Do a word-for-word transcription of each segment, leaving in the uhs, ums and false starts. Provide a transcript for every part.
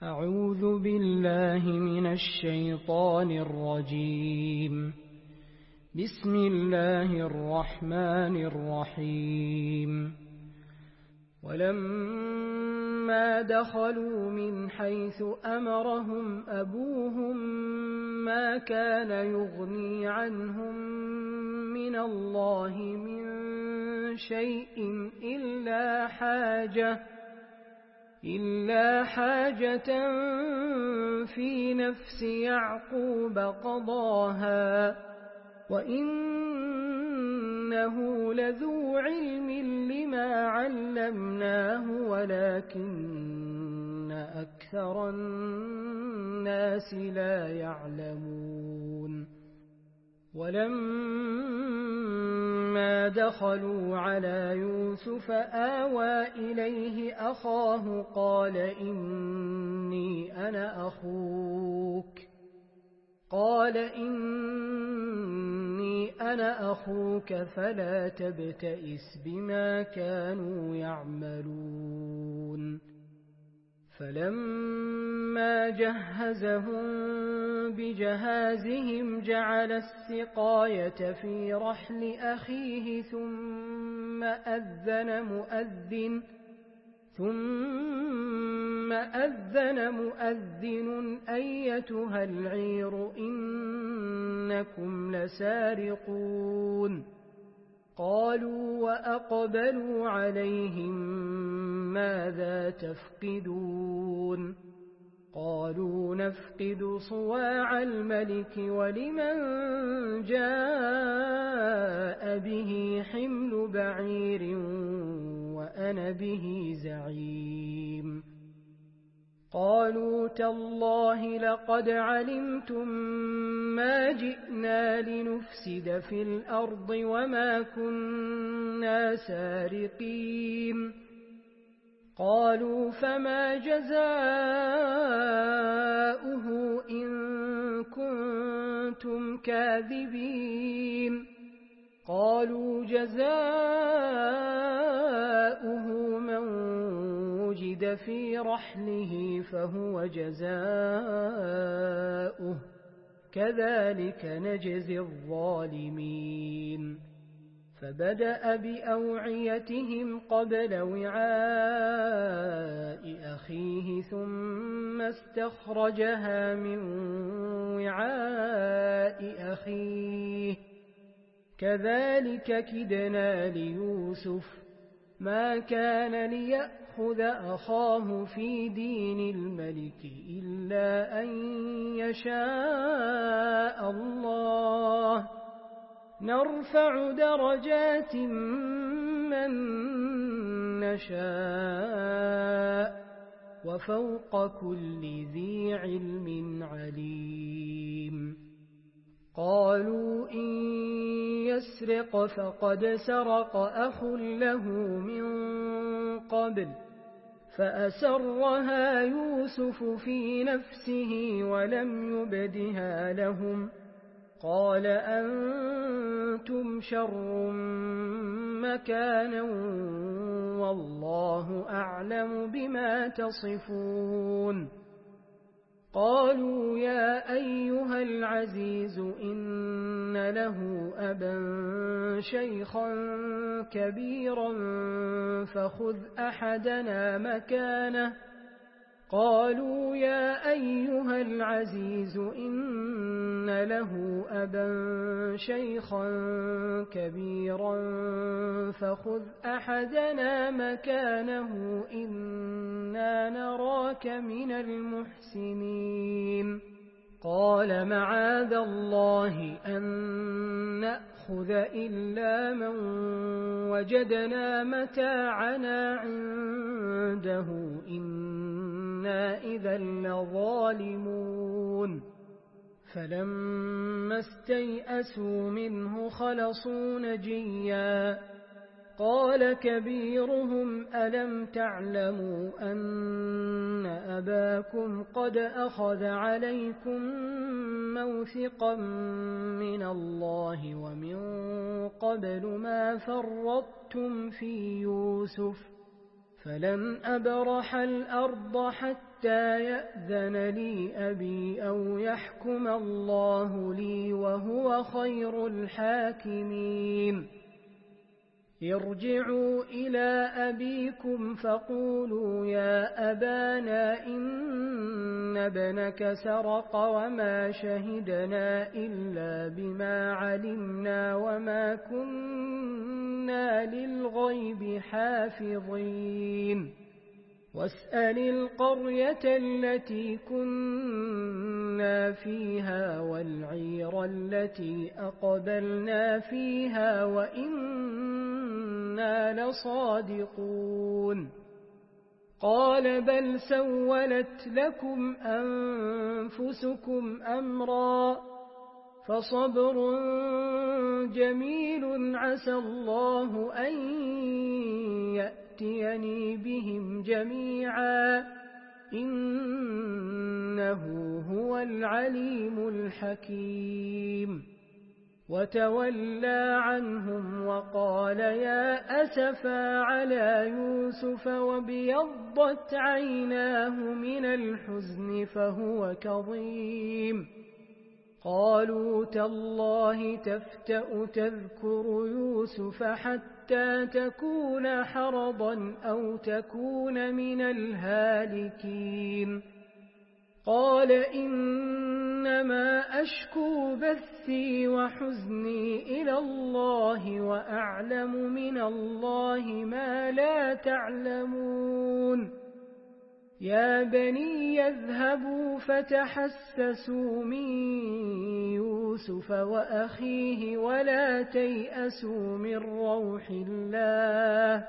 أعوذ بالله من الشيطان الرجيم. بسم الله الرحمن الرحيم. ولما دخلوا من حيث أمرهم أبوهم ما كان يغني عنهم من الله من شيء إلا حاجة إلا حاجة في نفس يعقوب قضاها وإنه لذو علم لما علمناه ولكن أكثر الناس لا يعلمون. ولما دخلوا على يوسف آوى إليه أخاه قال إني أنا أخوك قال إني أنا أخوك فلا تبتئس بما كانوا يعملون. فلما جهزهم بجهازهم جعل السقاية في رحل أخيه ثم أذن مؤذن ثم أذن مؤذن أيتها العير إنكم لسارقون. قالوا وأقبلوا عليهم ماذا تفقدون؟ قالوا نفقد صواع الملك ولمن جاء به حمل بعير وأنا به زعيم. قالوا تالله لقد علمتم ما جئنا لنفسد في الأرض وما كنا سارقين. قالوا فما جزاؤه إن كنتم كاذبين؟ قالوا جزاؤه من وجد في رحله فهو جزاؤه كذلك نجزي الظالمين. فبدأ بأوعيتهم قبل وعاء أخيه ثم استخرجها من وعاء أخيه كذلك كدنا ليوسف ما كان ليأخذ أخاه في دين الملك إلا أن يشاء الله نرفع درجات من نشاء وفوق كل ذي علم عليم. قالوا إن يسرق فقد سرق أخ له من قبل فأسرها يوسف في نفسه ولم يبدها لهم. قال أنتم شر مكانا والله أعلم بما تصفون. قالوا يا أيها العزيز إن له أبا شيخا كبيرا فخذ أحدنا مكانه. قالوا يا أيها العزيز إن له أبا شيخا كبيرا فخذ أحدنا مكانه إنا نراك من المحسنين. قال معاذ الله أن نأخذ إلا من وجدنا متاعنا عنده إنا إذا لظالمون. فلما استيئسوا منه خلصوا نجيا. قال كبيرهم ألم تعلموا أن أباكم قد أخذ عليكم موثقا من الله ومن قبل ما فرطتم في يوسف فلن أبرح الأرض حتى يأذن لي أبي أو يحكم الله لي وهو خير الحاكمين ارجعوا إلى أبيكم فقولوا يا أبانا إن ابنك سرق وما شهدنا إلا بما علمنا وما كنا للغيب حافظين واسأل القرية التي كنا فيها والعير التي أقبلنا فيها وإنا لصادقون قال بل سولت لكم أنفسكم أمرا فصبر جميل عسى الله أن يأتيني بهم جميعا إنه هو العليم الحكيم وتولى عنهم وقال يا أسفا على يوسف وابيضت عيناه من الحزن فهو كظيم قالوا تالله تفتأ تذكر يوسف حتى تكون حرضا أو تكون من الهالكين قال إنما أشكو بثي وحزني إلى الله وأعلم من الله ما لا تعلمون يا بني يذهبوا فتحسسوا من يوسف وأخيه ولا تيأسوا من روح الله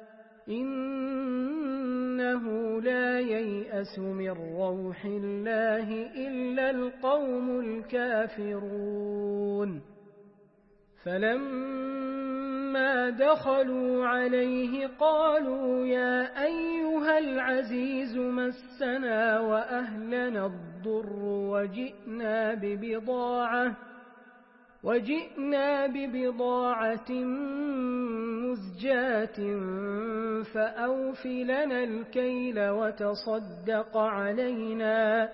إنه لا ييأس من روح الله إلا القوم الكافرون فلما دخلوا عليه قالوا يا أيها العزيز مسنا وأهلنا الضر وجئنا ببضاعة وجئنا ببضاعة مزجاة فأوف لنا الكيل وتصدق علينا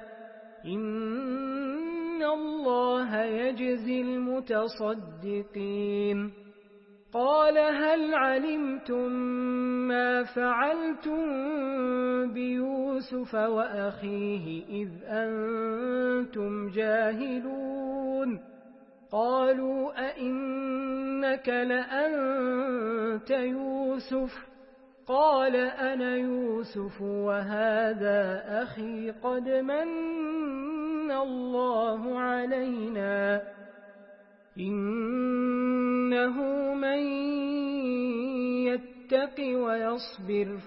إن الله يجزي المتصدقين قال هل علمتم ما فعلتم بيوسف وأخيه إذ أنتم جاهلون قالوا أئنك لأنت يوسف قال أنا يوسف وهذا أخي قد من الله علينا إنه من يتق ويصبر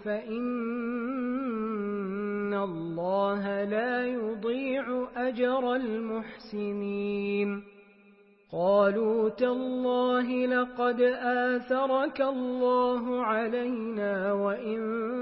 فإن الله لا يضيع أجر المحسنين قالوا تالله لقد آثرك الله علينا وإن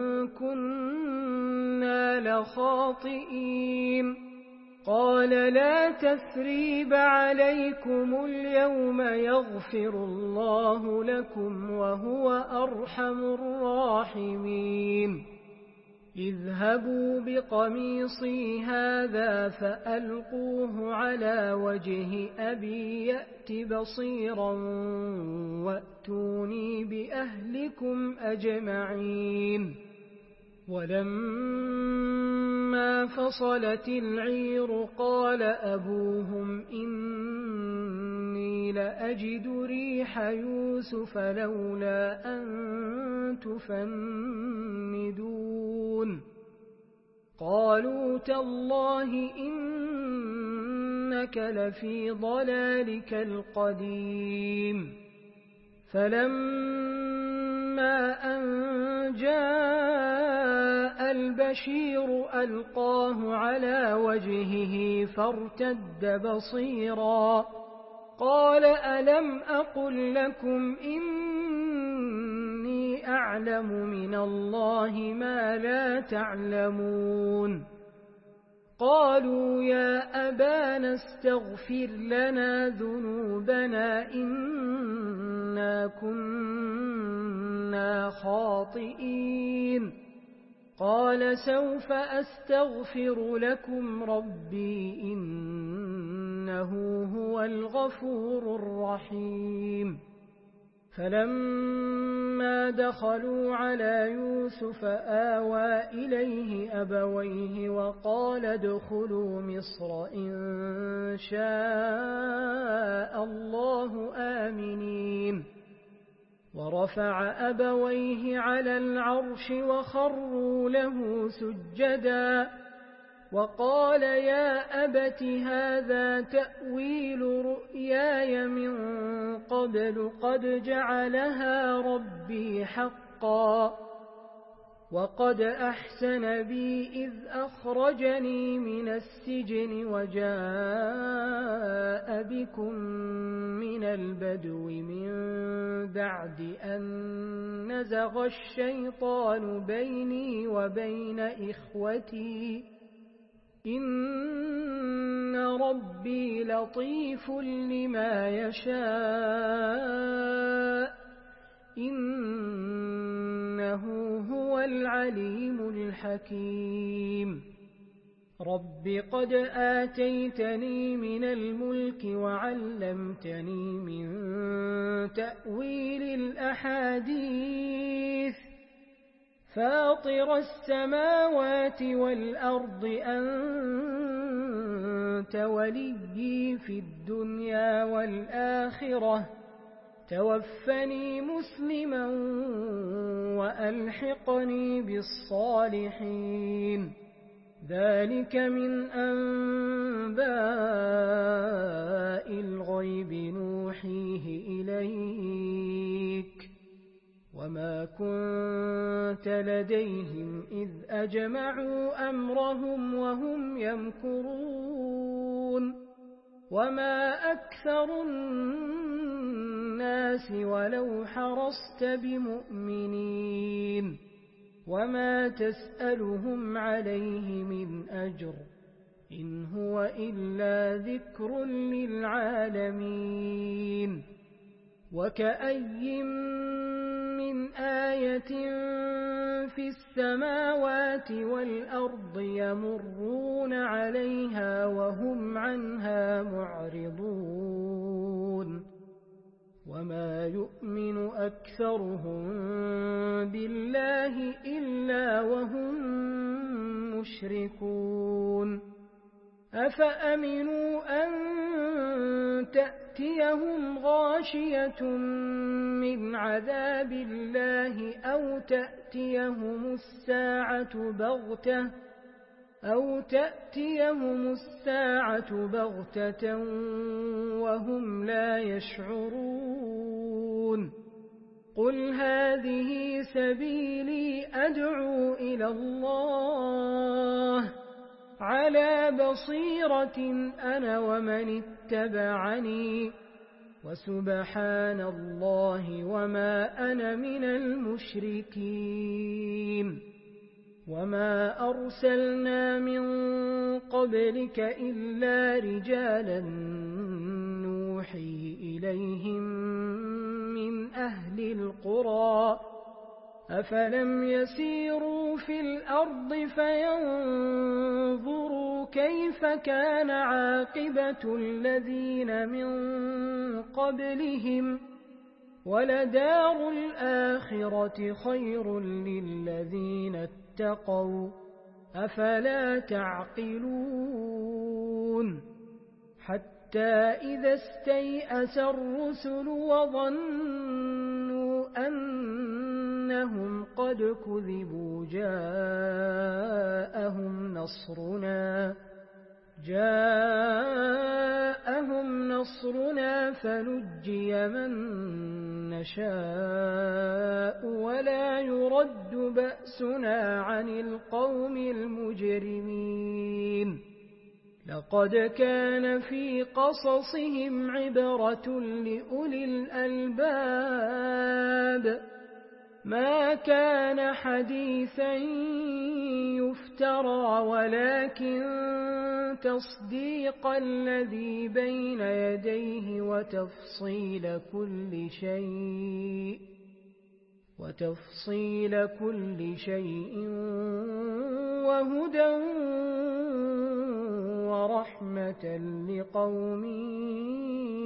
كنا لخاطئين قال لا تثريب عليكم اليوم يغفر الله لكم وهو أرحم الراحمين اذهبوا بقميصي هذا فألقوه على وجه أبي يأت بصيرا وأتوني بأهلكم أجمعين ولما فصلت العير قال أبوهم إني لأجد ريح يوسف لولا أن تفندون قالوا تالله إنك لفي ضلالك القديم فلما أن جاء البشير ألقاه على وجهه فارتد بصيرا قال ألم أقل لكم إني أعلم من الله ما لا تعلمون قالوا يا أبانا استغفر لنا ذنوبنا إنا كنا خاطئين قال سوف أستغفر لكم ربي إنه هو الغفور الرحيم فلما دخلوا على يوسف آوى إليه أبويه وقال ادخلوا مصر إن شاء الله آمنين ورفع أبويه على العرش وخروا له سجدا وقال يا أبت هذا تأويل رؤياي من قبل قد جعلها ربي حقا وقد أحسن بي إذ أخرجني من السجن وجاء بكم من البدو من بعد أن نزغ الشيطان بيني وبين إخوتي إن ربي لطيف لما يشاء إنه هو العليم الحكيم رب قد آتيتني من الملك وعلمتني من تأويل الأحاديث فاطر السماوات والأرض أنت وليي في الدنيا والآخرة توفني مسلما وألحقني بالصالحين ذلك من أنباء الغيب نوحيه إليك وما كنت لديهم إذ أجمعوا أمرهم وهم يمكرون وما أكثر الناس ولو حرصت بمؤمنين وما تسألهم عليه من أجر إن هو إلا ذكر للعالمين وكأي من آية في السماوات والأرض يمرون عليها وهم عنها معرضون وما يؤمن أكثرهم بالله إلا وهم مشركون أفأمنوا أن تأتيهم غاشية من عذاب الله أو تأتيهم الساعة بغتة أو تأتيهم الساعة بغتة وهم لا يشعرون قل هذه سبيلي أدعو إلى الله على بصيرة أنا ومن اتبعني وسبحان الله وما أنا من المشركين وما أرسلنا من قبلك إلا رجالا نوحي إليهم من أهل القرى أفلم يسيروا في الأرض فينظروا كيف كان عاقبة الذين من قبلهم ولدار الآخرة خير للذين اتقوا أفلا تعقلون حتى إذا استيأس الرسل وظنوا أنهم قد كذبوا جاءهم نصرنا جاءهم نصرنا فنجي من نشاء ولا يرد بأسنا عن القوم المجرمين لقد كان في قصصهم عبرة لأولي الألباب ما كان حديثا يفترى ولكن تصديق الذي بين يديه وتفصيل كل شيء وتفصيل كل شيء وهدى ورحمة لقوم